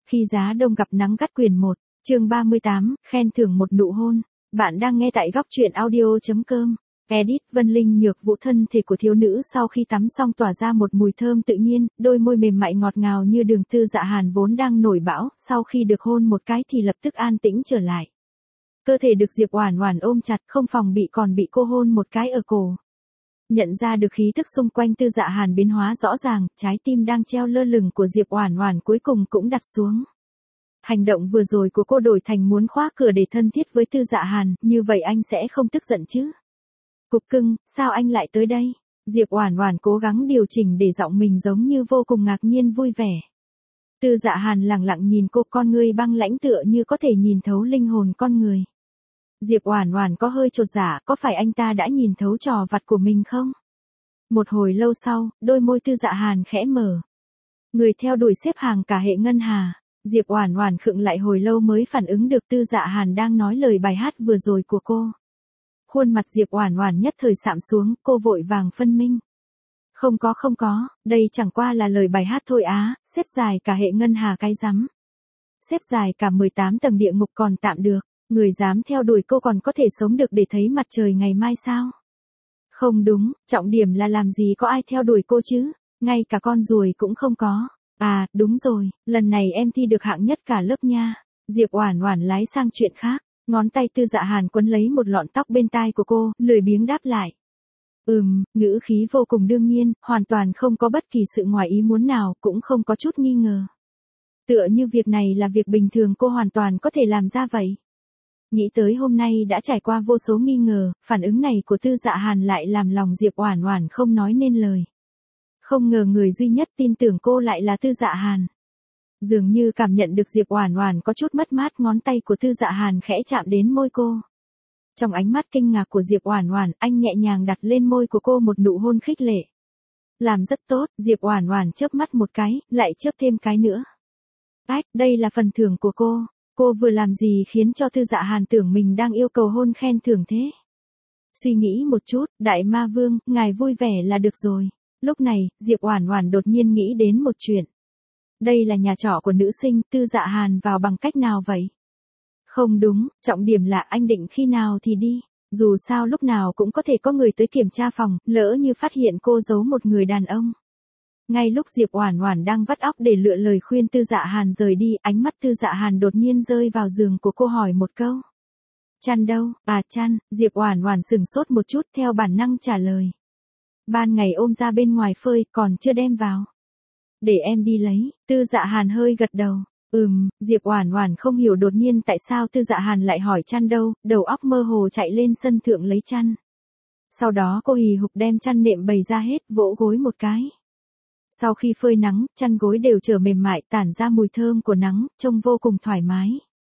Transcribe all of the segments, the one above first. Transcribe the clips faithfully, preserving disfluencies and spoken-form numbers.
Khi giá đông gặp nắng gắt quyển một, chương ba mươi tám, khen thưởng một nụ hôn. Bạn đang nghe tại góc truyện audio chấm com. Edit Vân Linh Nhược Vũ. Thân thể của thiếu nữ sau khi tắm xong tỏa ra một mùi thơm tự nhiên, đôi môi mềm mại ngọt ngào như đường. Tư Dạ Hàn vốn đang nổi bão, sau khi được hôn một cái thì lập tức an tĩnh trở lại. Cơ thể được Diệp Oản Oản ôm chặt, không phòng bị còn bị cô hôn một cái ở cổ. Nhận ra được khí tức xung quanh Tư Dạ Hàn biến hóa rõ ràng, trái tim đang treo lơ lửng của Diệp Oản Oản cuối cùng cũng đặt xuống. Hành động vừa rồi của cô đổi thành muốn khóa cửa để thân thiết với Tư Dạ Hàn, như vậy anh sẽ không tức giận chứ? Cục cưng, sao anh lại tới đây? Diệp Oản Oản cố gắng điều chỉnh để giọng mình giống như vô cùng ngạc nhiên vui vẻ. Tư Dạ Hàn lặng lặng nhìn cô, con ngươi băng lãnh tựa như có thể nhìn thấu linh hồn con người. Diệp Oản Oản có hơi chột dạ, có phải anh ta đã nhìn thấu trò vặt của mình không? Một hồi lâu sau, đôi môi Tư Dạ Hàn khẽ mở. Người theo đuổi xếp hàng cả hệ ngân hà. Diệp Oản Oản khựng lại hồi lâu mới phản ứng được Tư Dạ Hàn đang nói lời bài hát vừa rồi của cô. Khuôn mặt Diệp Oản Oản nhất thời sạm xuống, cô vội vàng phân minh. Không có không có, đây chẳng qua là lời bài hát thôi á, xếp dài cả hệ ngân hà cái rắm. Xếp dài cả mười tám tầng địa ngục còn tạm được, người dám theo đuổi cô còn có thể sống được để thấy mặt trời ngày mai sao? Không đúng, trọng điểm là làm gì có ai theo đuổi cô chứ, ngay cả con ruồi cũng không có. À, đúng rồi, lần này em thi được hạng nhất cả lớp nha. Diệp Oản Oản lái sang chuyện khác, ngón tay Tư Dạ Hàn quấn lấy một lọn tóc bên tai của cô, lười biếng đáp lại. Ừm, ngữ khí vô cùng đương nhiên, hoàn toàn không có bất kỳ sự ngoài ý muốn nào, cũng không có chút nghi ngờ. Tựa như việc này là việc bình thường cô hoàn toàn có thể làm ra vậy. Nghĩ tới hôm nay đã trải qua vô số nghi ngờ, phản ứng này của Tư Dạ Hàn lại làm lòng Diệp Oản Oản không nói nên lời. Không ngờ người duy nhất tin tưởng cô lại là Tư Dạ Hàn. Dường như cảm nhận được Diệp Oản Oản có chút mất mát, ngón tay của Tư Dạ Hàn khẽ chạm đến môi cô. Trong ánh mắt kinh ngạc của Diệp Oản Oản, anh nhẹ nhàng đặt lên môi của cô một nụ hôn khích lệ. Làm rất tốt, Diệp Oản Oản chớp mắt một cái, lại chớp thêm cái nữa. Ách, đây là phần thưởng của cô. Cô vừa làm gì khiến cho Tư Dạ Hàn tưởng mình đang yêu cầu hôn khen thưởng thế? Suy nghĩ một chút, Đại Ma Vương, ngài vui vẻ là được rồi. Lúc này, Diệp Oản Oản đột nhiên nghĩ đến một chuyện. Đây là nhà trọ của nữ sinh, Tư Dạ Hàn vào bằng cách nào vậy? Không đúng, trọng điểm là anh định khi nào thì đi. Dù sao lúc nào cũng có thể có người tới kiểm tra phòng, lỡ như phát hiện cô giấu một người đàn ông. Ngay lúc Diệp Oản Oản đang vắt óc để lựa lời khuyên Tư Dạ Hàn rời đi, ánh mắt Tư Dạ Hàn đột nhiên rơi vào giường của cô, hỏi một câu. Chăn đâu? À chăn, Diệp Oản Oản sững sốt một chút, theo bản năng trả lời. Ban ngày ôm ra bên ngoài phơi, còn chưa đem vào. Để em đi lấy. Tư Dạ Hàn hơi gật đầu. Ừm, Diệp Oản Oản không hiểu đột nhiên tại sao Tư Dạ Hàn lại hỏi chăn đâu, đầu óc mơ hồ chạy lên sân thượng lấy chăn. Sau đó cô hì hục đem chăn nệm bày ra hết, vỗ gối một cái. Sau khi phơi nắng, chăn gối đều trở mềm mại, tản ra mùi thơm của nắng, trông vô cùng thoải mái.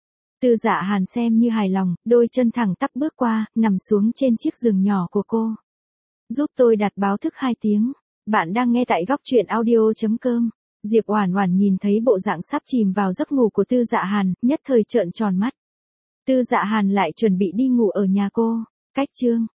Tư Dạ Hàn xem như hài lòng, đôi chân thẳng tắp bước qua, nằm xuống trên chiếc giường nhỏ của cô. Giúp tôi đặt báo thức hai tiếng. Bạn đang nghe tại góc truyện audio chấm com. Diệp Oản Oản nhìn thấy bộ dạng sắp chìm vào giấc ngủ của Tư Dạ Hàn, nhất thời trợn tròn mắt. Tư Dạ Hàn lại chuẩn bị đi ngủ ở nhà cô. Cách chương